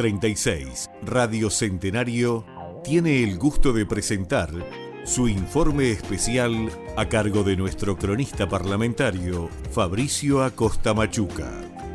1936, Radio Centenario tiene el gusto de presentar su informe especial a cargo de nuestro cronista parlamentario, Fabricio Acosta Machuca.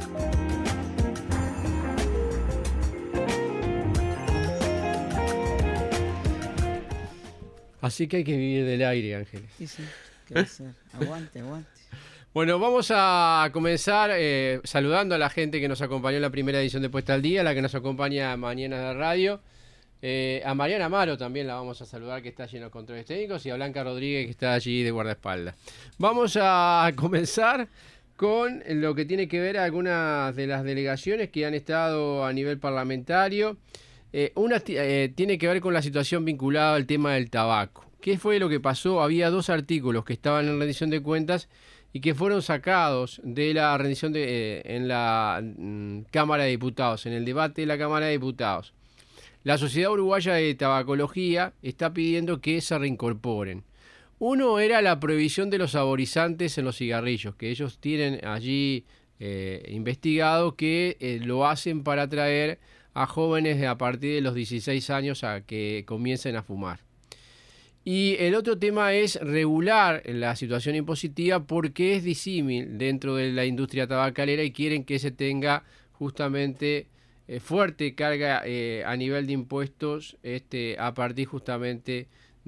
Así que hay que vivir del aire, Ángeles. Sí, ¿qué va a hacer? Aguante. Bueno, vamos a comenzar saludando a la gente que nos acompañó en la primera edición de Puesta al Día, la que nos acompaña mañana de radio. A Mariana Amaro también la vamos a saludar, que está allí en los controles técnicos, y a Blanca Rodríguez, que está allí de guardaespaldas. Vamos a comenzar con lo que tiene que ver a algunas de las delegaciones que han estado a nivel parlamentario. Una tiene que ver con la situación vinculada al tema del tabaco. ¿Qué fue lo que pasó? Había 2 artículos que estaban en rendición de cuentas y que fueron sacados de la rendición en la Cámara de Diputados, en el debate de la Cámara de Diputados. La Sociedad Uruguaya de Tabacología está pidiendo que se reincorporen. Uno era la prohibición de los saborizantes en los cigarrillos, que ellos tienen allí investigado que lo hacen para atraer a jóvenes a partir de los 16 años a que comiencen a fumar. Y el otro tema es regular la situación impositiva, porque es disímil dentro de la industria tabacalera y quieren que se tenga justamente fuerte carga a nivel de impuestos a partir justamente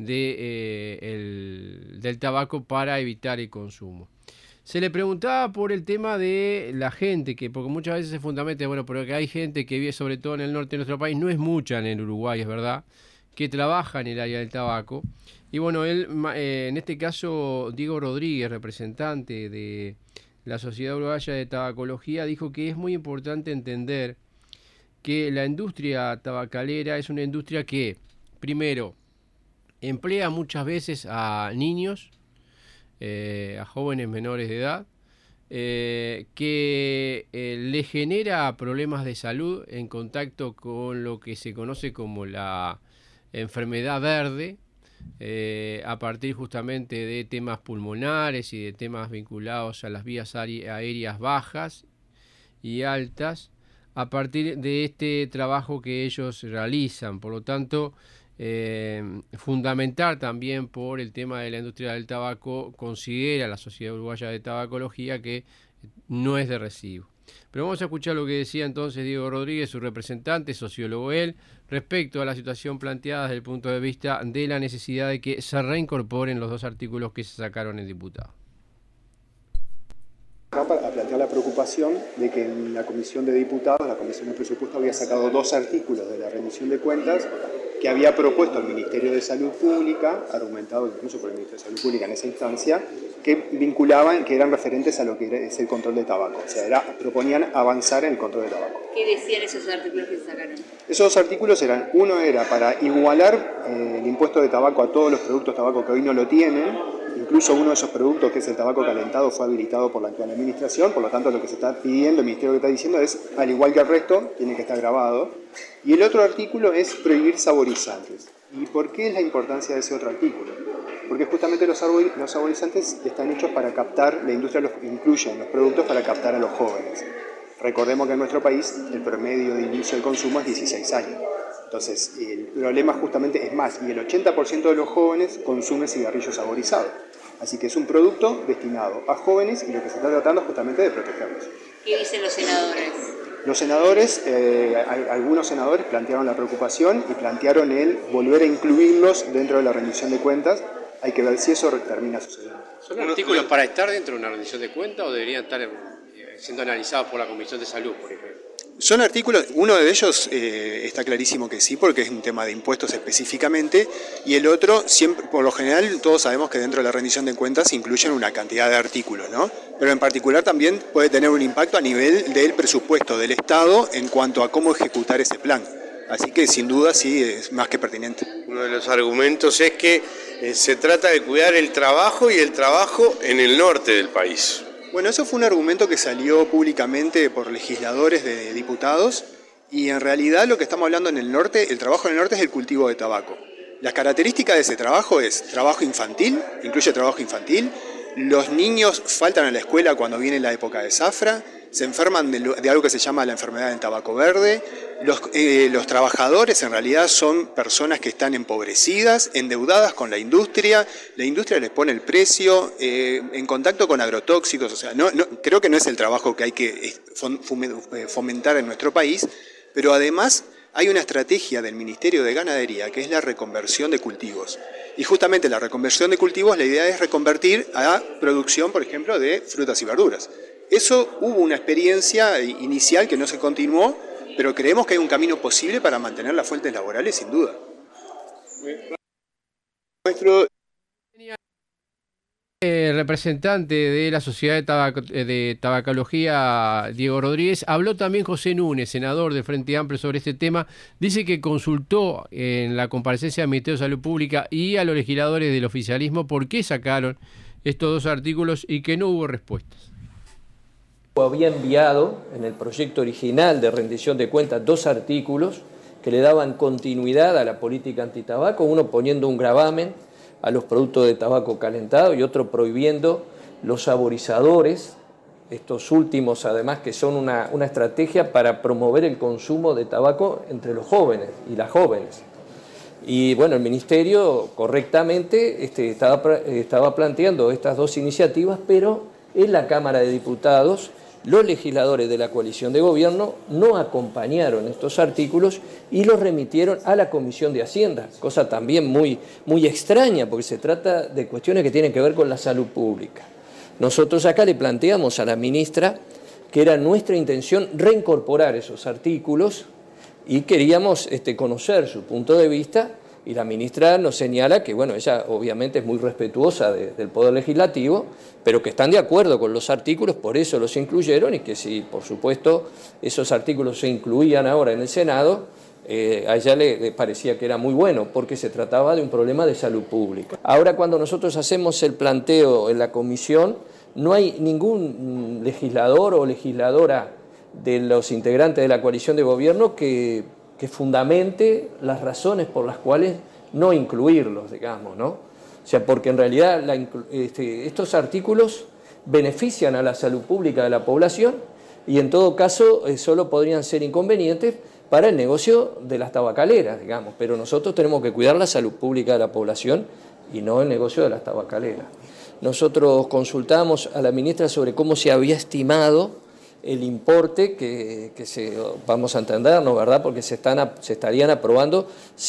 del tabaco para evitar el consumo. Se le preguntaba por el tema de la gente, porque muchas veces se fundamenta, pero que hay gente que vive sobre todo en el norte de nuestro país, no es mucha en el Uruguay, es verdad, que trabaja en el área del tabaco. Y bueno, él, en este caso, Diego Rodríguez, representante de la Sociedad Uruguaya de Tabacología, dijo que es muy importante entender que la industria tabacalera es una industria que, primero, emplea muchas veces a niños, a jóvenes menores de edad, que le genera problemas de salud en contacto con lo que se conoce como la enfermedad verde, a partir justamente de temas pulmonares y de temas vinculados a las vías aéreas bajas y altas, a partir de este trabajo que ellos realizan. Por lo tanto, fundamental también por el tema de la industria del tabaco, considera la Sociedad Uruguaya de Tabacología que no es de recibo. Pero vamos a escuchar lo que decía entonces Diego Rodríguez, su representante, sociólogo él, respecto a la situación planteada desde el punto de vista de la necesidad de que se reincorporen los 2 artículos que se sacaron en diputado. A plantear la preocupación de que en la Comisión de Diputados, la Comisión de Presupuesto, había sacado 2 artículos de la rendición de cuentas que había propuesto el Ministerio de Salud Pública, argumentado incluso por el Ministerio de Salud Pública en esa instancia, que vinculaban, que eran referentes a lo que es el control de tabaco. O sea, proponían avanzar en el control de tabaco. ¿Qué decían esos artículos que se sacaron? Esos 2 artículos eran, uno era para igualar el impuesto de tabaco a todos los productos de tabaco que hoy no lo tienen. Incluso uno de esos productos, que es el tabaco calentado, fue habilitado por la actual administración. Por lo tanto, lo que se está pidiendo, el Ministerio que está diciendo es, al igual que el resto, tiene que estar grabado. Y el otro artículo es prohibir saborizantes. ¿Y por qué es la importancia de ese otro artículo? Porque justamente los saborizantes están hechos para captar, la industria los incluye en los productos para captar a los jóvenes. Recordemos que en nuestro país el promedio de inicio del consumo es 16 años. Entonces, el problema justamente es más, y el 80% de los jóvenes consume cigarrillos saborizados. Así que es un producto destinado a jóvenes y lo que se está tratando es justamente de protegerlos. ¿Qué dicen los senadores? Los senadores, algunos senadores plantearon la preocupación y plantearon el volver a incluirlos dentro de la rendición de cuentas. Hay que ver si eso termina sucediendo. ¿Son artículos para estar dentro de una rendición de cuentas o deberían estar siendo analizados por la Comisión de Salud, por ejemplo? Son artículos, uno de ellos está clarísimo que sí, porque es un tema de impuestos específicamente, y el otro, siempre, por lo general, todos sabemos que dentro de la rendición de cuentas incluyen una cantidad de artículos, ¿no? Pero en particular también puede tener un impacto a nivel del presupuesto del Estado en cuanto a cómo ejecutar ese plan. Así que sin duda sí es más que pertinente. Uno de los argumentos es que se trata de cuidar el trabajo y el trabajo en el norte del país. Bueno, eso fue un argumento que salió públicamente por legisladores de diputados, y en realidad lo que estamos hablando en el norte, el trabajo en el norte es el cultivo de tabaco. Las características de ese trabajo es trabajo infantil, incluye trabajo infantil, los niños faltan a la escuela cuando viene la época de zafra, se enferman de algo que se llama la enfermedad del tabaco verde. Los trabajadores en realidad son personas que están empobrecidas, endeudadas con la industria les pone el precio, en contacto con agrotóxicos, o sea, creo que no es el trabajo que hay que fomentar en nuestro país, pero además hay una estrategia del Ministerio de Ganadería que es la reconversión de cultivos. Y justamente la reconversión de cultivos, la idea es reconvertir a producción, por ejemplo, de frutas y verduras. Eso hubo una experiencia inicial que no se continuó, pero creemos que hay un camino posible para mantener las fuentes laborales, sin duda. El representante de la Sociedad de Tabacología, Diego Rodríguez, habló también José Núñez, senador del Frente Amplio, sobre este tema. Dice que consultó en la comparecencia del Ministerio de Salud Pública y a los legisladores del oficialismo por qué sacaron estos dos artículos y que no hubo respuestas. Había enviado en el proyecto original de rendición de cuentas 2 artículos que le daban continuidad a la política antitabaco, uno poniendo un gravamen a los productos de tabaco calentado y otro prohibiendo los saborizadores, estos últimos además que son una estrategia para promover el consumo de tabaco entre los jóvenes y las jóvenes. Y bueno, el Ministerio correctamente estaba planteando estas 2 iniciativas, pero en la Cámara de Diputados los legisladores de la coalición de gobierno no acompañaron estos artículos y los remitieron a la Comisión de Hacienda, cosa también muy extraña porque se trata de cuestiones que tienen que ver con la salud pública. Nosotros acá le planteamos a la ministra que era nuestra intención reincorporar esos artículos y queríamos conocer su punto de vista. Y la ministra nos señala que, bueno, ella obviamente es muy respetuosa del Poder Legislativo, pero que están de acuerdo con los artículos, por eso los incluyeron, y que si, por supuesto, esos artículos se incluían ahora en el Senado, a ella le parecía que era muy bueno, porque se trataba de un problema de salud pública. Ahora, cuando nosotros hacemos el planteo en la comisión, no hay ningún legislador o legisladora de los integrantes de la coalición de gobierno que fundamente las razones por las cuales no incluirlos, digamos, ¿no? O sea, porque en realidad estos artículos benefician a la salud pública de la población y en todo caso solo podrían ser inconvenientes para el negocio de las tabacaleras, digamos, pero nosotros tenemos que cuidar la salud pública de la población y no el negocio de las tabacaleras. Nosotros consultamos a la ministra sobre cómo se había estimado el importe que vamos a entender, ¿no? ¿Verdad? Porque se estarían aprobando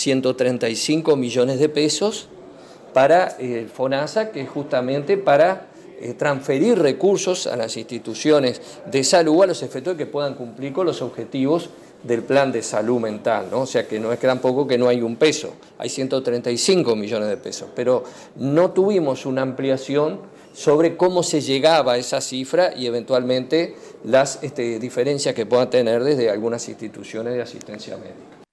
135 millones de pesos para el FONASA, que es justamente para transferir recursos a las instituciones de salud a los efectos de que puedan cumplir con los objetivos del plan de salud mental, ¿no? O sea que no es que tampoco que no hay un peso, hay 135 millones de pesos, pero no tuvimos una ampliación sobre cómo se llegaba a esa cifra y eventualmente las diferencias que puedan tener desde algunas instituciones de asistencia médica.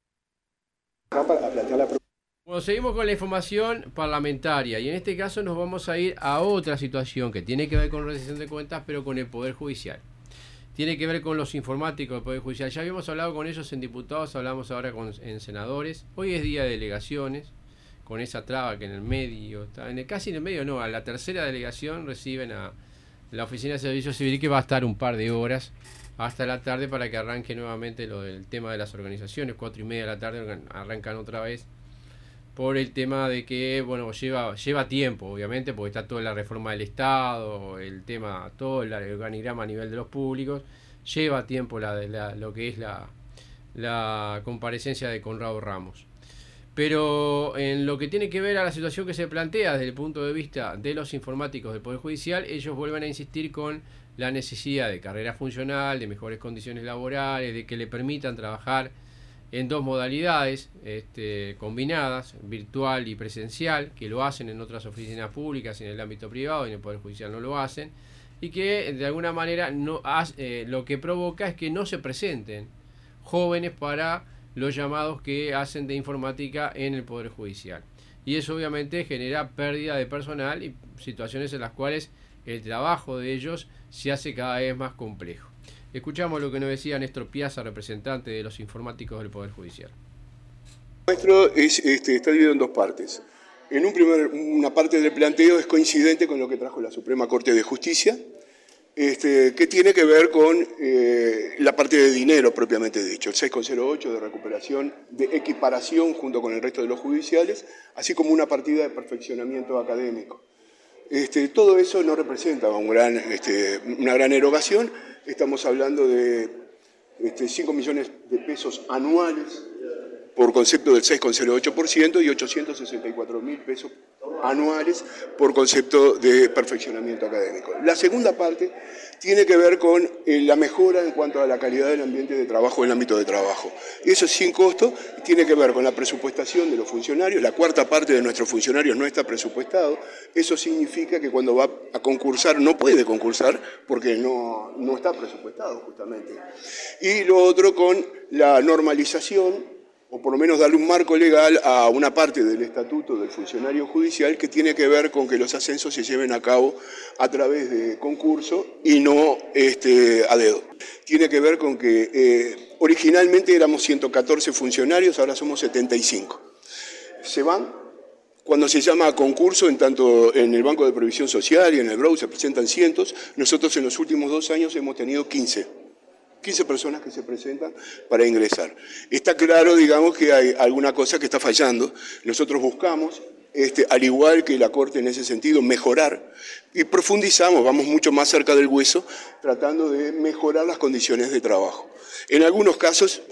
Bueno, seguimos con la información parlamentaria y en este caso nos vamos a ir a otra situación que tiene que ver con rendición de cuentas, pero con el Poder Judicial. Tiene que ver con los informáticos del Poder Judicial. Ya habíamos hablado con ellos en diputados, hablamos ahora en senadores. Hoy es día de delegaciones, con esa traba que en el medio, casi en el medio no, a la tercera delegación reciben a la Oficina de Servicio Civil, que va a estar un par de horas hasta la tarde para que arranque nuevamente lo del tema de las organizaciones. 4:30 de la tarde arrancan otra vez por el tema de que, bueno, lleva tiempo, obviamente, porque está toda la reforma del Estado, el tema, todo el organigrama a nivel de los públicos, lleva tiempo lo que es la comparecencia de Conrado Ramos. Pero en lo que tiene que ver a la situación que se plantea desde el punto de vista de los informáticos del Poder Judicial, ellos vuelven a insistir con la necesidad de carrera funcional, de mejores condiciones laborales, de que le permitan trabajar en 2 modalidades combinadas, virtual y presencial, que lo hacen en otras oficinas públicas, en el ámbito privado, y en el Poder Judicial no lo hacen, y que de alguna manera lo que provoca es que no se presenten jóvenes para los llamados que hacen de informática en el Poder Judicial. Y eso obviamente genera pérdida de personal y situaciones en las cuales el trabajo de ellos se hace cada vez más complejo. Escuchamos lo que nos decía Néstor Piazza, representante de los informáticos del Poder Judicial. Nuestro está dividido en 2 partes. En una parte del planteo es coincidente con lo que trajo la Suprema Corte de Justicia, que tiene que ver con la parte de dinero propiamente dicho, el 6,08 de recuperación, de equiparación junto con el resto de los judiciales, así como una partida de perfeccionamiento académico. Todo eso no representa una gran erogación, estamos hablando de 5 millones de pesos anuales por concepto del 6,08% y 864.000 pesos anuales por concepto de perfeccionamiento académico. La segunda parte tiene que ver con la mejora en cuanto a la calidad del ambiente de trabajo en el ámbito de trabajo. Y eso es sin costo, tiene que ver con la presupuestación de los funcionarios. La cuarta parte de nuestros funcionarios no está presupuestado. Eso significa que cuando va a concursar no puede concursar porque no está presupuestado justamente. Y lo otro con la normalización, o por lo menos darle un marco legal a una parte del estatuto del funcionario judicial que tiene que ver con que los ascensos se lleven a cabo a través de concurso y no a dedo. Tiene que ver con que originalmente éramos 114 funcionarios, ahora somos 75. Se van. Cuando se llama a concurso, en tanto en el Banco de Previsión Social y en el BROU se presentan cientos, nosotros en los últimos 2 años hemos tenido 15 personas que se presentan para ingresar. Está claro, digamos, que hay alguna cosa que está fallando. Nosotros buscamos, al igual que la Corte en ese sentido, mejorar y profundizamos, vamos mucho más cerca del hueso, tratando de mejorar las condiciones de trabajo. En algunos casos,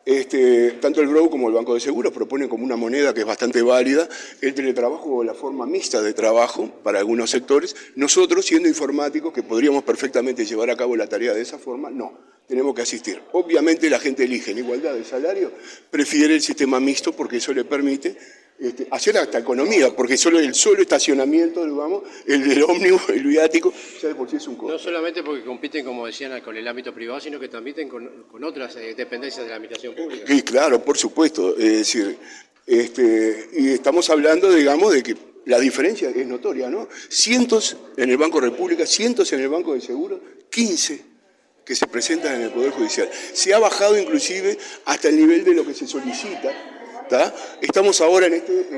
tanto el BROU como el Banco de Seguros proponen como una moneda que es bastante válida el teletrabajo o la forma mixta de trabajo para algunos sectores. Nosotros, siendo informáticos, que podríamos perfectamente llevar a cabo la tarea de esa forma, no, tenemos que asistir. Obviamente la gente elige en igualdad de salario, prefiere el sistema mixto porque eso le permite hacer hasta economía, porque el solo estacionamiento, digamos, el del ómnibus, el viático, ya de por sí es un costo. No solamente porque compiten, como decían, con el ámbito privado, sino que también con otras dependencias de la administración pública. Y claro, por supuesto, es decir, y estamos hablando, digamos, de que la diferencia es notoria, ¿no? Cientos en el Banco República, cientos en el Banco de Seguros, 15 que se presentan en el Poder Judicial. Se ha bajado inclusive hasta el nivel de lo que se solicita. ¿Tá? Estamos ahora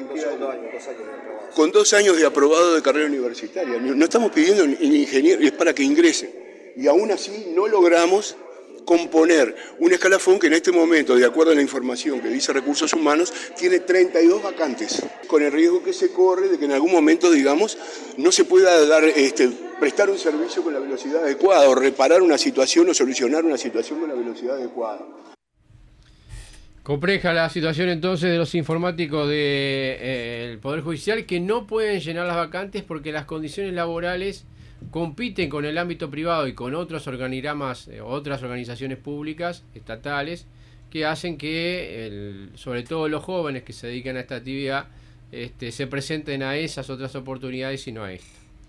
con 2 años de aprobado de carrera universitaria. No estamos pidiendo el ingeniero, es para que ingresen. Y aún así no logramos componer un escalafón que en este momento, de acuerdo a la información que dice Recursos Humanos, tiene 32 vacantes, con el riesgo que se corre de que en algún momento, digamos, no se pueda prestar un servicio con la velocidad adecuada, o reparar una situación o solucionar una situación con la velocidad adecuada. Compleja la situación entonces de los informáticos del Poder Judicial, que no pueden llenar las vacantes porque las condiciones laborales compiten con el ámbito privado y con otros organigramas, otras organizaciones públicas, estatales, que hacen que sobre todo los jóvenes que se dedican a esta actividad se presenten a esas otras oportunidades y no a esta.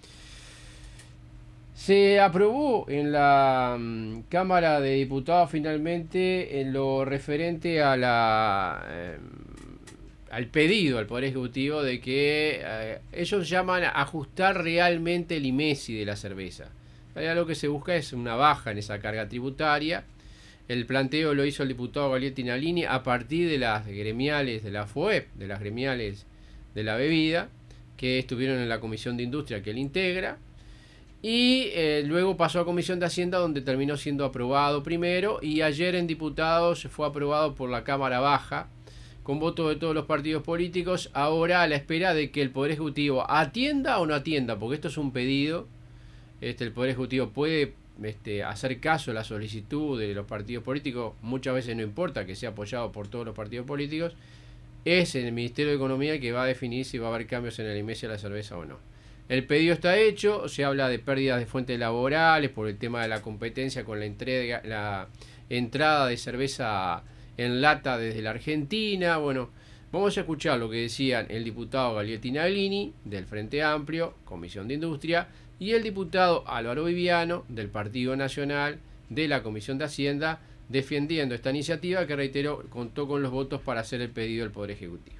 Se aprobó en la Cámara de Diputados finalmente en lo referente a al pedido al Poder Ejecutivo de que ellos llaman a ajustar realmente el IMESI de la cerveza. Lo que se busca es una baja en esa carga tributaria. El planteo lo hizo el diputado Gaglietti Nalini a partir de las gremiales de la FOEP, de las gremiales de la bebida, que estuvieron en la Comisión de Industria que él integra. Y luego pasó a Comisión de Hacienda, donde terminó siendo aprobado primero, y ayer en Diputados fue aprobado por la Cámara Baja con voto de todos los partidos políticos. Ahora a la espera de que el Poder Ejecutivo atienda o no atienda, porque esto es un pedido. El Poder Ejecutivo puede hacer caso a la solicitud de los partidos políticos, muchas veces no importa que sea apoyado por todos los partidos políticos. Es el Ministerio de Economía que va a definir si va a haber cambios en el IMESI a la cerveza o no. El pedido está hecho, se habla de pérdidas de fuentes laborales por el tema de la competencia con la entrada de cerveza en lata desde la Argentina. Bueno, vamos a escuchar lo que decían el diputado Gaglietti Nalini del Frente Amplio, Comisión de Industria, y el diputado Álvaro Viviano del Partido Nacional de la Comisión de Hacienda, defendiendo esta iniciativa que, reitero, contó con los votos para hacer el pedido del Poder Ejecutivo.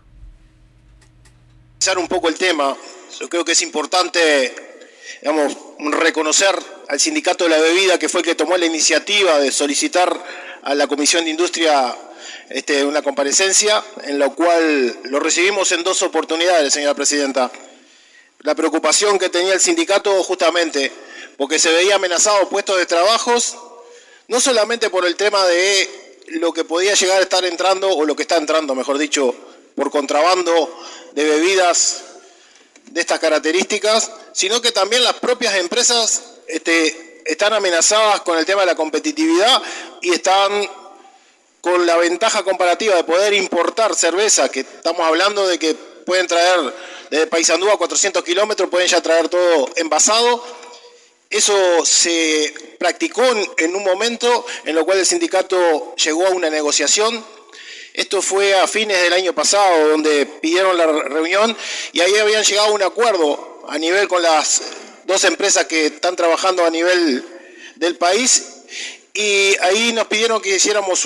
Un poco el tema, yo creo que es importante, digamos, reconocer al Sindicato de la Bebida, que fue el que tomó la iniciativa de solicitar a la Comisión de Industria una comparecencia, en la cual lo recibimos en 2 oportunidades, señora Presidenta. La preocupación que tenía el sindicato justamente porque se veía amenazado puestos de trabajos, no solamente por el tema de lo que podía llegar a estar entrando, o lo que está entrando, mejor dicho, por contrabando de bebidas de estas características, sino que también las propias empresas están amenazadas con el tema de la competitividad y están con la ventaja comparativa de poder importar cerveza, que estamos hablando de que pueden traer desde Paysandú a 400 kilómetros, pueden ya traer todo envasado. Eso se practicó en un momento en lo cual el sindicato llegó a una negociación. Esto fue a fines del año pasado, donde pidieron la reunión y ahí habían llegado a un acuerdo a nivel con las dos empresas que están trabajando a nivel del país, y ahí nos pidieron que hiciéramos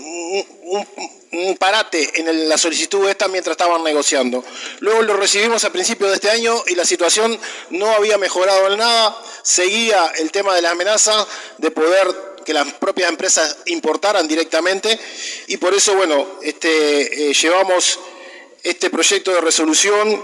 un parate en la solicitud esta mientras estaban negociando. Luego lo recibimos a principios de este año y la situación no había mejorado en nada, seguía el tema de la amenaza de poder que las propias empresas importaran directamente, y por eso, llevamos este proyecto de resolución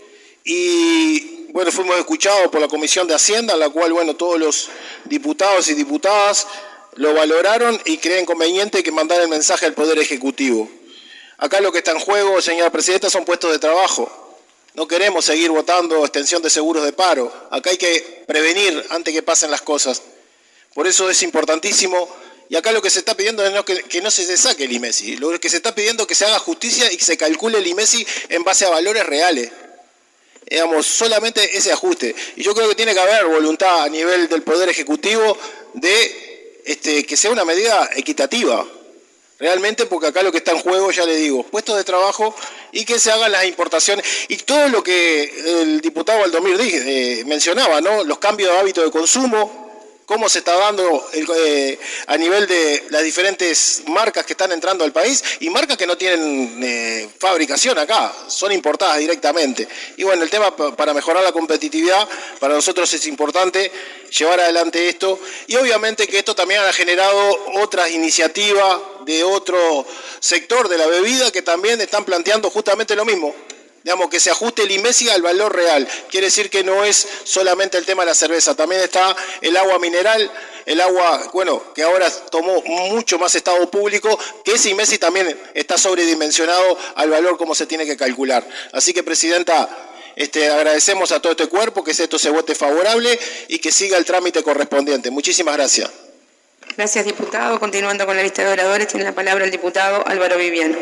y, fuimos escuchados por la Comisión de Hacienda, en la cual, todos los diputados y diputadas lo valoraron y creen conveniente que mandar el mensaje al Poder Ejecutivo. Acá lo que está en juego, señora Presidenta, son puestos de trabajo. No queremos seguir votando extensión de seguros de paro. Acá hay que prevenir antes que pasen las cosas. Por eso es importantísimo, y acá lo que se está pidiendo es que no se saque el IMESI, lo que se está pidiendo es que se haga justicia y que se calcule el IMESI en base a valores reales. Solamente ese ajuste. Y yo creo que tiene que haber voluntad a nivel del Poder Ejecutivo de que sea una medida equitativa, realmente, porque acá lo que está en juego, ya le digo, puestos de trabajo y que se hagan las importaciones. Y todo lo que el diputado Valdomir mencionaba, ¿no? Los cambios de hábito de consumo, cómo se está dando a nivel de las diferentes marcas que están entrando al país y marcas que no tienen fabricación acá, son importadas directamente. Y el tema para mejorar la competitividad, para nosotros es importante llevar adelante esto, y obviamente que esto también ha generado otras iniciativas de otro sector de la bebida que también están planteando justamente lo mismo. Que se ajuste el IMESI al valor real. Quiere decir que no es solamente el tema de la cerveza, también está el agua mineral, el agua, que ahora tomó mucho más estado público, que ese IMESI también está sobredimensionado al valor como se tiene que calcular. Así que, Presidenta, agradecemos a todo este cuerpo que esto se vote favorable y que siga el trámite correspondiente. Muchísimas gracias. Gracias, diputado. Continuando con la lista de oradores, tiene la palabra el diputado Álvaro Viviano.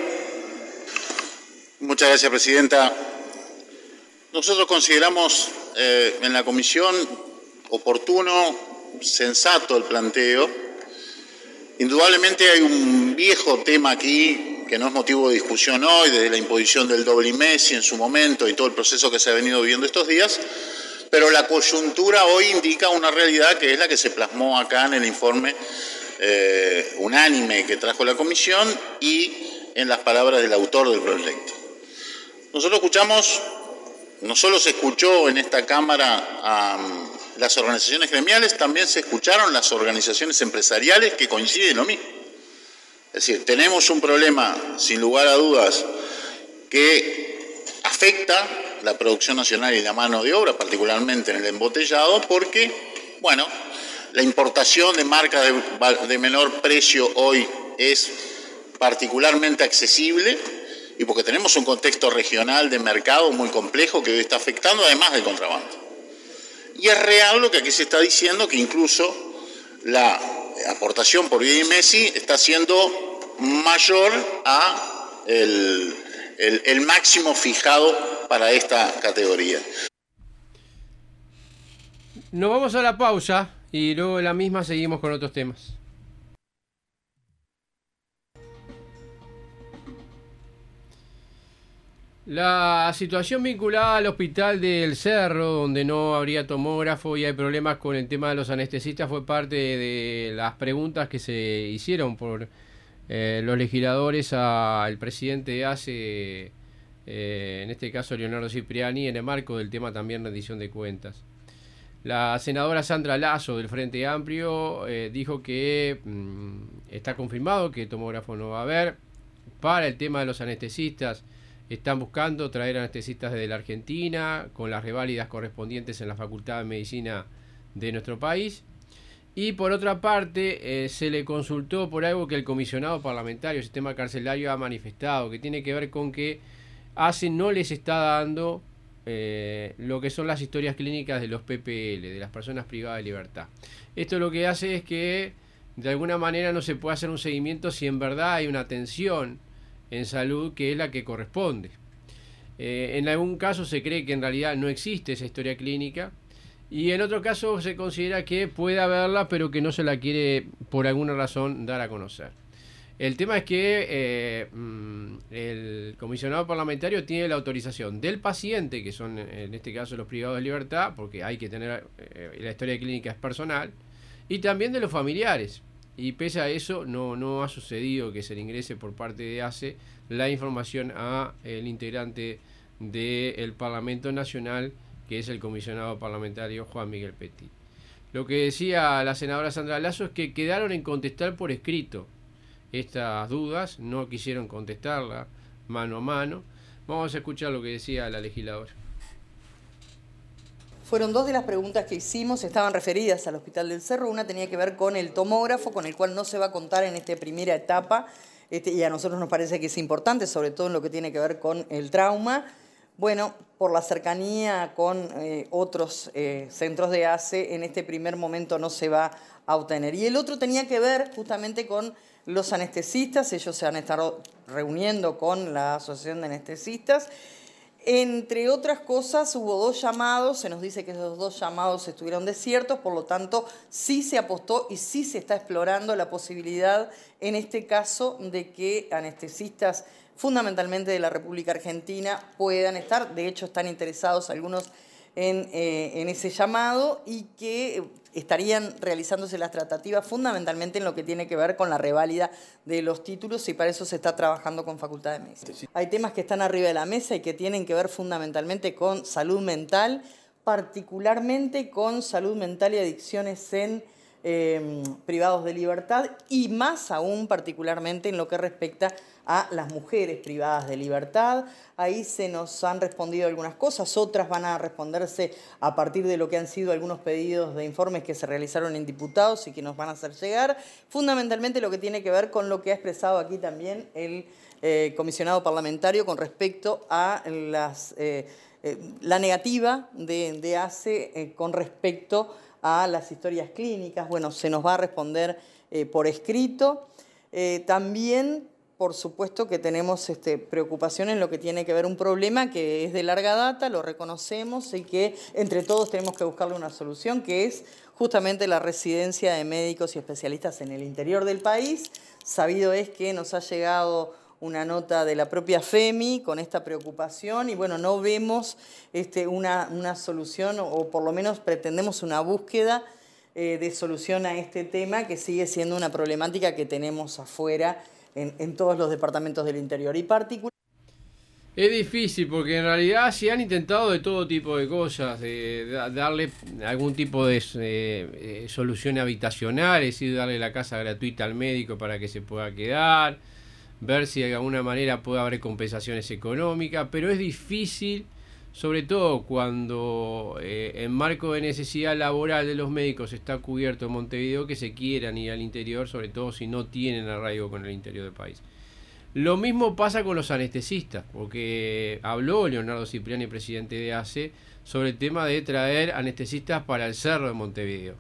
Muchas gracias, Presidenta. Nosotros consideramos en la comisión oportuno, sensato el planteo. Indudablemente hay un viejo tema aquí que no es motivo de discusión hoy, desde la imposición del doble IMESI en su momento y todo el proceso que se ha venido viviendo estos días, pero la coyuntura hoy indica una realidad que es la que se plasmó acá en el informe unánime que trajo la comisión y en las palabras del autor del proyecto. Nosotros escuchamos, no solo se escuchó en esta Cámara a las organizaciones gremiales, también se escucharon las organizaciones empresariales que coinciden en lo mismo. Es decir, tenemos un problema, sin lugar a dudas, que afecta la producción nacional y la mano de obra, particularmente en el embotellado, porque, la importación de marcas de menor precio hoy es particularmente accesible, y porque tenemos un contexto regional de mercado muy complejo que hoy está afectando, además del contrabando. Y es real lo que aquí se está diciendo, que incluso la aportación por vía IMESI está siendo mayor a el máximo fijado para esta categoría. Nos vamos a la pausa y luego de la misma seguimos con otros temas. La situación vinculada al hospital del Cerro, donde no habría tomógrafo y hay problemas con el tema de los anestesistas, fue parte de las preguntas que se hicieron por los legisladores al presidente de ACE, en este caso Leonardo Cipriani, en el marco del tema también rendición de cuentas. La senadora Sandra Lazo del Frente Amplio dijo que está confirmado que tomógrafo no va a haber. Para el tema de los anestesistas, están buscando traer anestesistas desde la Argentina, con las reválidas correspondientes en la Facultad de Medicina de nuestro país. Y por otra parte, se le consultó por algo que el comisionado parlamentario del sistema carcelario ha manifestado, que tiene que ver con que ACE no les está dando lo que son las historias clínicas de los PPL, de las personas privadas de libertad. Esto lo que hace es que de alguna manera no se puede hacer un seguimiento si en verdad hay una atención en salud que es la que corresponde. En algún caso se cree que en realidad no existe esa historia clínica, y en otro caso se considera que puede haberla, pero que no se la quiere por alguna razón dar a conocer. El tema es que el comisionado parlamentario tiene la autorización del paciente, que son en este caso los privados de libertad, porque hay que tener la historia clínica es personal, y también de los familiares. Y pese a eso no ha sucedido que se le ingrese por parte de ACE la información a el integrante del Parlamento Nacional, que es el comisionado parlamentario Juan Miguel Petit. Lo que decía la senadora Sandra Lasso es que quedaron en contestar por escrito estas dudas, no quisieron contestarla mano a mano. Vamos a escuchar lo que decía la legisladora. Fueron dos de las preguntas que hicimos, estaban referidas al Hospital del Cerro. Una tenía que ver con el tomógrafo, con el cual no se va a contar en esta primera etapa, y a nosotros nos parece que es importante, sobre todo en lo que tiene que ver con el trauma. Bueno, por la cercanía con otros centros de ACE, en este primer momento no se va a obtener. Y el otro tenía que ver justamente con los anestesistas. Ellos se han estado reuniendo con la Asociación de Anestesistas. Entre otras cosas, hubo 2 llamados, se nos dice que esos 2 llamados estuvieron desiertos, por lo tanto, sí se apostó y sí se está explorando la posibilidad, en este caso, de que anestesistas fundamentalmente de la República Argentina puedan estar, de hecho están interesados algunos en ese llamado, y que estarían realizándose las tratativas fundamentalmente en lo que tiene que ver con la reválida de los títulos, y para eso se está trabajando con Facultad de Medicina. Hay temas que están arriba de la mesa y que tienen que ver fundamentalmente con salud mental, particularmente con salud mental y adicciones en privados de libertad, y más aún particularmente en lo que respecta a las mujeres privadas de libertad. Ahí se nos han respondido algunas cosas, otras van a responderse a partir de lo que han sido algunos pedidos de informes que se realizaron en diputados y que nos van a hacer llegar. Fundamentalmente lo que tiene que ver con lo que ha expresado aquí también el comisionado parlamentario con respecto a la negativa de ACE con respecto a las historias clínicas. Bueno, se nos va a responder por escrito. También, por supuesto, que tenemos preocupación en lo que tiene que ver un problema que es de larga data, lo reconocemos, y que entre todos tenemos que buscarle una solución, que es justamente la residencia de médicos y especialistas en el interior del país. Sabido es que nos ha llegado una nota de la propia FEMI con esta preocupación, y bueno, no vemos una solución, o por lo menos pretendemos una búsqueda de solución a este tema, que sigue siendo una problemática que tenemos afuera en todos los departamentos del interior. Y es difícil porque en realidad se han intentado de todo tipo de cosas, de darle algún tipo de solución habitacional, es decir, darle la casa gratuita al médico para que se pueda quedar, ver si de alguna manera puede haber compensaciones económicas, pero es difícil, sobre todo cuando en marco de necesidad laboral de los médicos está cubierto en Montevideo, que se quieran ir al interior, sobre todo si no tienen arraigo con el interior del país. Lo mismo pasa con los anestesistas, porque habló Leonardo Cipriani, presidente de ACE, sobre el tema de traer anestesistas para el Cerro de Montevideo.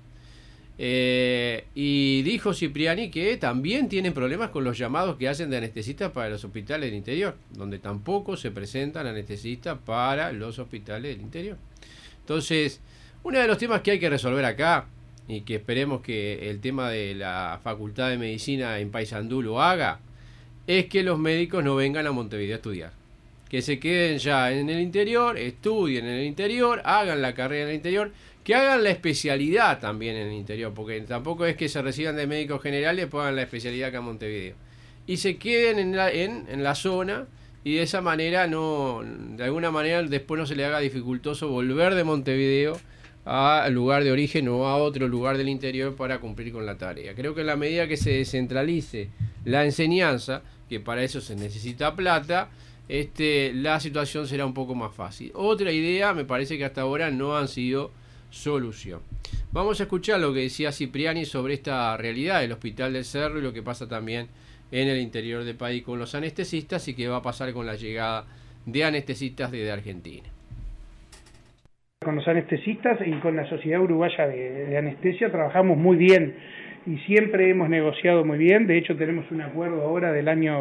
Y dijo Cipriani que también tienen problemas con los llamados que hacen de anestesistas para los hospitales del interior, donde tampoco se presentan anestesistas para los hospitales del interior. Entonces, uno de los temas que hay que resolver acá, y que esperemos que el tema de la Facultad de Medicina en Paysandú lo haga, es que los médicos no vengan a Montevideo a estudiar. Que se queden ya en el interior, estudien en el interior, hagan la carrera en el interior, que hagan la especialidad también en el interior, porque tampoco es que se reciban de médicos generales y después hagan la especialidad acá en Montevideo. Y se queden en la zona, y de esa manera de alguna manera después no se le haga dificultoso volver de Montevideo al lugar de origen o a otro lugar del interior para cumplir con la tarea. Creo que en la medida que se descentralice la enseñanza, que para eso se necesita plata, la situación será un poco más fácil. Otra idea, me parece que hasta ahora no han sido solución. Vamos a escuchar lo que decía Cipriani sobre esta realidad del Hospital del Cerro y lo que pasa también en el interior del país con los anestesistas y qué va a pasar con la llegada de anestesistas desde Argentina. Con los anestesistas y con la Sociedad Uruguaya de Anestesia trabajamos muy bien y siempre hemos negociado muy bien. De hecho tenemos un acuerdo ahora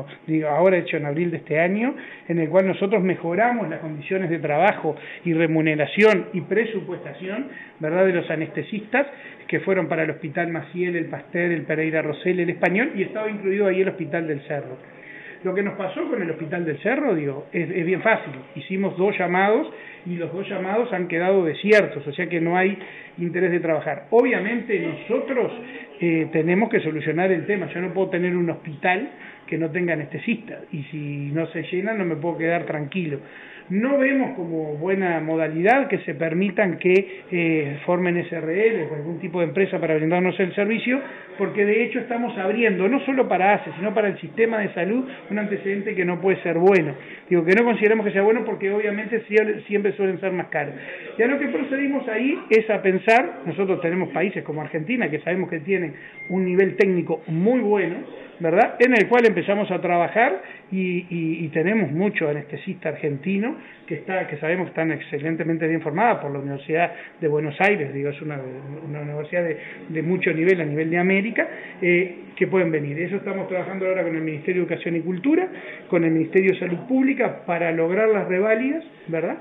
ahora hecho en abril de este año, en el cual nosotros mejoramos las condiciones de trabajo y remuneración y presupuestación, ¿verdad?, de los anestesistas que fueron para el Hospital Maciel, el Pasteur, el Pereira Rosell, el Español, y estaba incluido ahí el Hospital del Cerro. Lo que nos pasó con el Hospital del Cerro, es bien fácil. Hicimos 2 llamados y los 2 llamados han quedado desiertos, o sea que no hay interés de trabajar. Obviamente nosotros tenemos que solucionar el tema. Yo no puedo tener un hospital que no tenga anestesista y si no se llena no me puedo quedar tranquilo. No vemos como buena modalidad que se permitan que formen SRL o algún tipo de empresa para brindarnos el servicio, porque de hecho estamos abriendo, no solo para ACE, sino para el sistema de salud, un antecedente que no puede ser bueno. Digo que no consideramos que sea bueno porque obviamente siempre suelen ser más caros. Y a lo que procedimos ahí es a pensar, nosotros tenemos países como Argentina, que sabemos que tienen un nivel técnico muy bueno, ¿verdad?, en el cual empezamos a trabajar y tenemos mucho anestesista argentino que sabemos que están excelentemente bien formadas por la Universidad de Buenos Aires, es una universidad de mucho nivel a nivel de América, que pueden venir. Eso estamos trabajando ahora con el Ministerio de Educación y Cultura, con el Ministerio de Salud Pública para lograr las reválidas, ¿verdad?,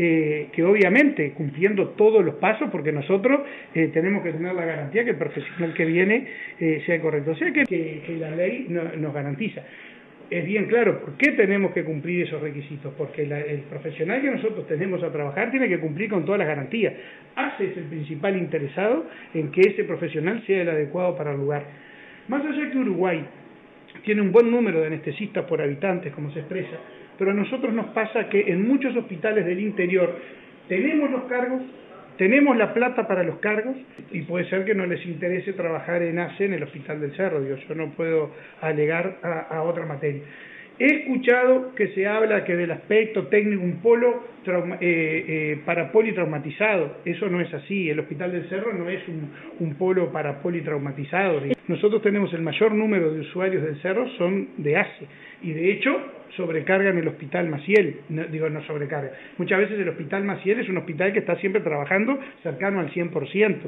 que obviamente cumpliendo todos los pasos, porque nosotros tenemos que tener la garantía que el profesional que viene sea correcto, o sea que la ley nos garantiza. Es bien claro por qué tenemos que cumplir esos requisitos, porque el profesional que nosotros tenemos a trabajar tiene que cumplir con todas las garantías. ACE es el principal interesado en que ese profesional sea el adecuado para el lugar. Más allá que Uruguay tiene un buen número de anestesistas por habitantes, como se expresa, pero a nosotros nos pasa que en muchos hospitales del interior tenemos los cargos, tenemos la plata para los cargos y puede ser que no les interese trabajar en ACE en el Hospital del Cerro. Yo no puedo alegar a otra materia. He escuchado que se habla que del aspecto técnico un polo para politraumatizado. Eso no es así. El Hospital del Cerro no es un polo para politraumatizados. Nosotros tenemos el mayor número de usuarios del Cerro son de ACE y de hecho sobrecargan el Hospital Maciel. No sobrecargan. Muchas veces el Hospital Maciel es un hospital que está siempre trabajando cercano al 100%.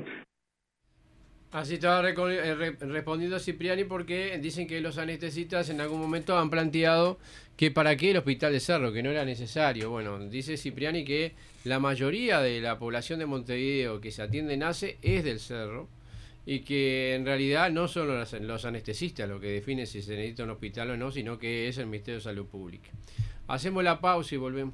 Así estaba respondiendo Cipriani porque dicen que los anestesistas en algún momento han planteado que para qué el Hospital de Cerro, que no era necesario. Bueno, dice Cipriani que la mayoría de la población de Montevideo que se atiende en ACE es del Cerro y que en realidad no son los anestesistas lo que define si se necesita un hospital o no, sino que es el Ministerio de Salud Pública. Hacemos la pausa y volvemos.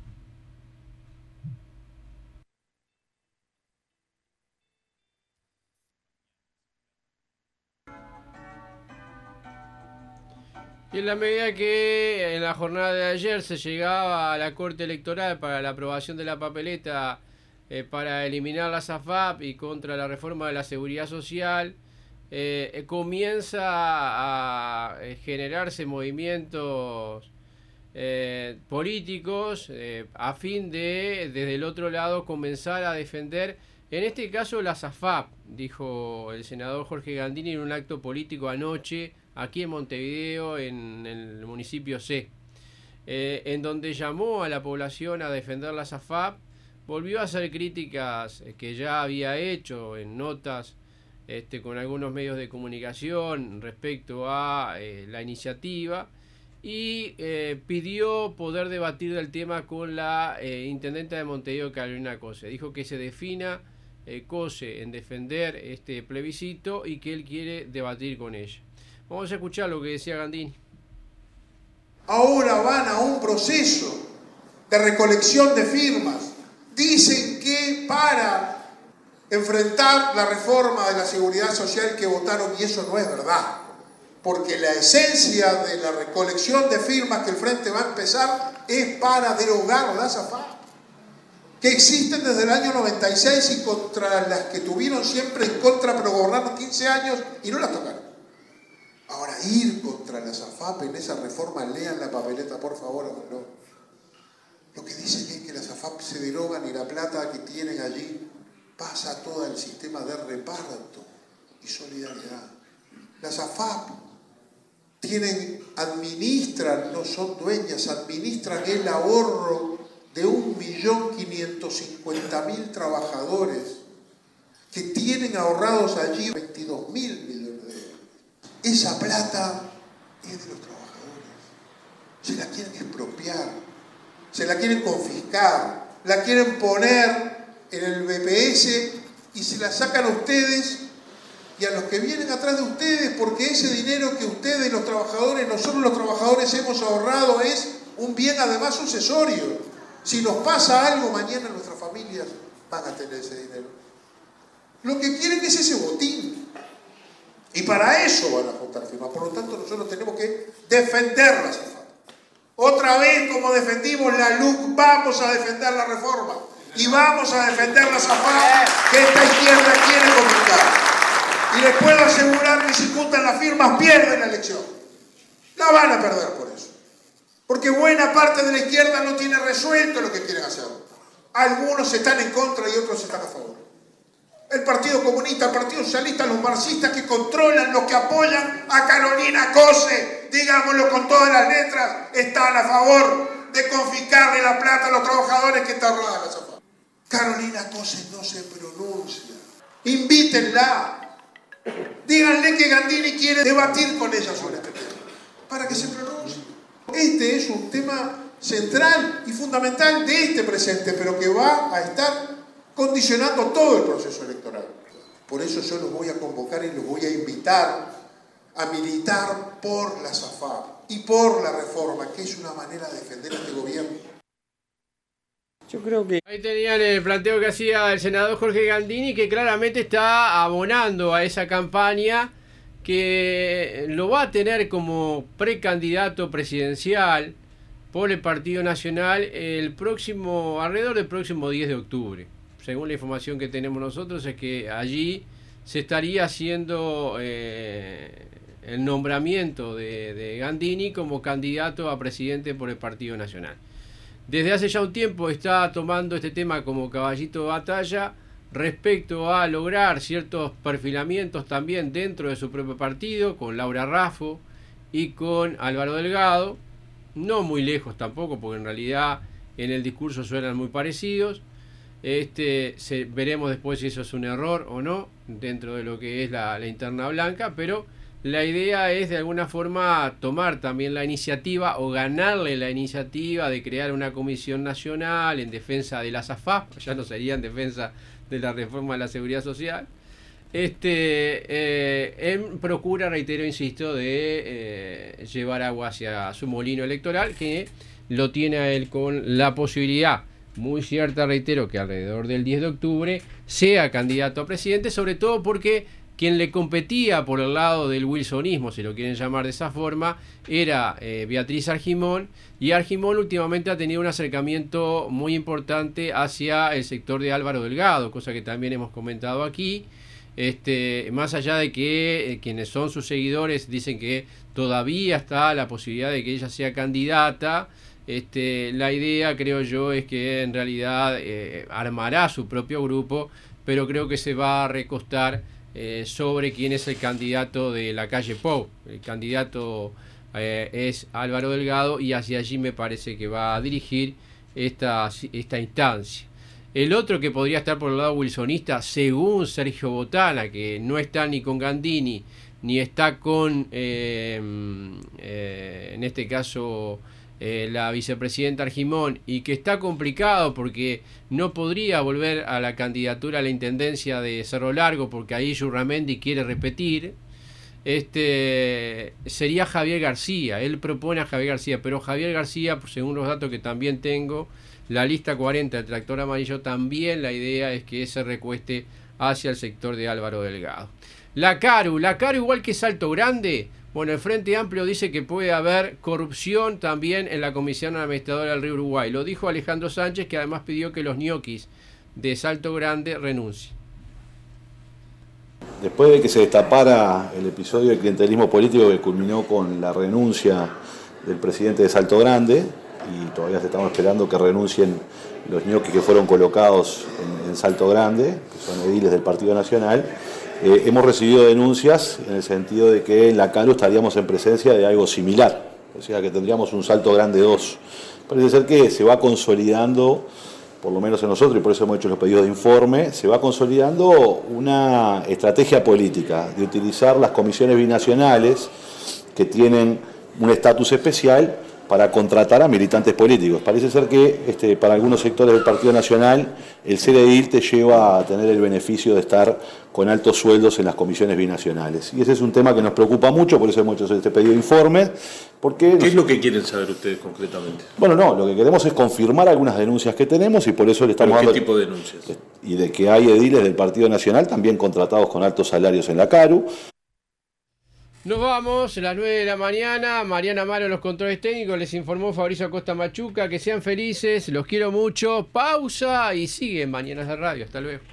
Y en la medida que en la jornada de ayer se llegaba a la Corte Electoral para la aprobación de la papeleta para eliminar la SAFAP y contra la reforma de la Seguridad Social, comienza a generarse movimientos políticos a fin de, desde el otro lado, comenzar a defender, en este caso, la SAFAP, dijo el senador Jorge Gandini en un acto político anoche, aquí en Montevideo, en el municipio C, en donde llamó a la población a defender la SAFAP, volvió a hacer críticas que ya había hecho en notas con algunos medios de comunicación respecto a la iniciativa y pidió poder debatir del tema con la intendenta de Montevideo, Carolina Cose. Dijo que se defina Cose en defender este plebiscito y que él quiere debatir con ella. Vamos a escuchar lo que decía Gandini. Ahora van a un proceso de recolección de firmas. Dicen que para enfrentar la reforma de la seguridad social que votaron, y eso no es verdad. Porque la esencia de la recolección de firmas que el Frente va a empezar es para derogar la SAFAP, que existen desde el año 96 y contra las que tuvieron siempre en contra, pero gobernaron 15 años y no las tocaron. Ahora, ir contra la SAFAP en esa reforma, lean la papeleta, por favor, no. Lo que dicen es que la SAFAP se derogan y la plata que tienen allí pasa todo el sistema de reparto y solidaridad. Las AFAP administran, no son dueñas, administran el ahorro de 1.550.000 trabajadores que tienen ahorrados allí 22.000 millones de euros. Esa plata es de los trabajadores. Se la quieren expropiar, se la quieren confiscar, la quieren poner en el BPS y se la sacan a ustedes y a los que vienen atrás de ustedes, porque ese dinero que ustedes, los trabajadores, nosotros los trabajadores hemos ahorrado, es un bien además sucesorio. Si nos pasa algo, mañana nuestras familias van a tener ese dinero. Lo que quieren es ese botín. Y para eso van a juntar firmas. Por lo tanto, nosotros tenemos que defender la AFAP. Otra vez, como defendimos la LUC, vamos a defender la reforma. Y vamos a defender la AFAP que esta izquierda quiere complicar. Y les puedo asegurar que si juntan las firmas, pierden la elección. La van a perder por eso. Porque buena parte de la izquierda no tiene resuelto lo que quieren hacer. Algunos están en contra y otros están a favor. El Partido Comunista, el Partido Socialista, los marxistas que controlan, los que apoyan a Carolina Cose, digámoslo con todas las letras, están a favor de confiscarle la plata a los trabajadores que están rodeados de la AFAP. Carolina Cose no se pronuncia. Invítenla. Díganle que Gandini quiere debatir con ella sobre este tema, para que se pronuncie. Este es un tema central y fundamental de este presente, pero que va a estar condicionando todo el proceso electoral. Por eso yo los voy a convocar y los voy a invitar a militar por la AFAP y por la reforma, que es una manera de defender a este gobierno. Yo creo que ahí tenían el planteo que hacía el senador Jorge Gandini, que claramente está abonando a esa campaña, que lo va a tener como precandidato presidencial por el Partido Nacional alrededor del próximo 10 de octubre. Según la información que tenemos nosotros, es que allí se estaría haciendo el nombramiento de Gandini como candidato a presidente por el Partido Nacional. Desde hace ya un tiempo está tomando este tema como caballito de batalla respecto a lograr ciertos perfilamientos también dentro de su propio partido, con Laura Raffo y con Álvaro Delgado, no muy lejos tampoco, porque en realidad en el discurso suenan muy parecidos. Veremos después si eso es un error o no dentro de lo que es la interna blanca, pero la idea es de alguna forma tomar también la iniciativa o ganarle la iniciativa de crear una comisión nacional en defensa de las AFAP, ya no sería en defensa de la reforma de la seguridad social, en procura, reitero, insisto, de llevar agua hacia su molino electoral, que lo tiene a él con la posibilidad muy cierta, reitero, que alrededor del 10 de octubre sea candidato a presidente, sobre todo porque quien le competía por el lado del wilsonismo, si lo quieren llamar de esa forma, era Beatriz Argimón, y Argimón últimamente ha tenido un acercamiento muy importante hacia el sector de Álvaro Delgado, cosa que también hemos comentado aquí, más allá de que quienes son sus seguidores dicen que todavía está la posibilidad de que ella sea candidata. La idea, creo yo, es que en realidad armará su propio grupo, pero creo que se va a recostar sobre quién es el candidato de la calle Pou. El candidato es Álvaro Delgado, y hacia allí me parece que va a dirigir esta instancia. El otro que podría estar por el lado wilsonista, según Sergio Botana, que no está ni con Gandini ni está con en este caso la vicepresidenta Argimón, y que está complicado porque no podría volver a la candidatura a la intendencia de Cerro Largo porque ahí Yurramendi quiere repetir, sería Javier García. Él propone a Javier García, pero Javier García, según los datos que también tengo, la lista 40 del Tractor Amarillo, también la idea es que se recueste hacia el sector de Álvaro Delgado. La Caru igual que Salto Grande. Bueno, el Frente Amplio dice que puede haber corrupción también en la Comisión Administradora del Río Uruguay. Lo dijo Alejandro Sánchez, que además pidió que los ñoquis de Salto Grande renuncien. Después de que se destapara el episodio del clientelismo político que culminó con la renuncia del presidente de Salto Grande, y todavía estamos esperando que renuncien los ñoquis que fueron colocados en en Salto Grande, que son ediles del Partido Nacional, hemos recibido denuncias en el sentido de que en la CARU estaríamos en presencia de algo similar, o sea que tendríamos un Salto Grande 2. Parece ser que se va consolidando, por lo menos en nosotros, y por eso hemos hecho los pedidos de informe, se va consolidando una estrategia política de utilizar las comisiones binacionales que tienen un estatus especial para contratar a militantes políticos. Parece ser que para algunos sectores del Partido Nacional el ser edil te lleva a tener el beneficio de estar con altos sueldos en las comisiones binacionales. Y ese es un tema que nos preocupa mucho, por eso hemos hecho este pedido de informe. ¿Qué es lo que quieren saber ustedes concretamente? Bueno, lo que queremos es confirmar algunas denuncias que tenemos y por eso le estamos dando... ¿Qué tipo de denuncias? Y de que hay ediles del Partido Nacional también contratados con altos salarios en la CARU. Nos vamos, a las 9 de la mañana, Mariana Amaro en los controles técnicos, les informó Fabricio Acosta Machuca, que sean felices, los quiero mucho, pausa y siguen Mañanas de Radio, hasta luego.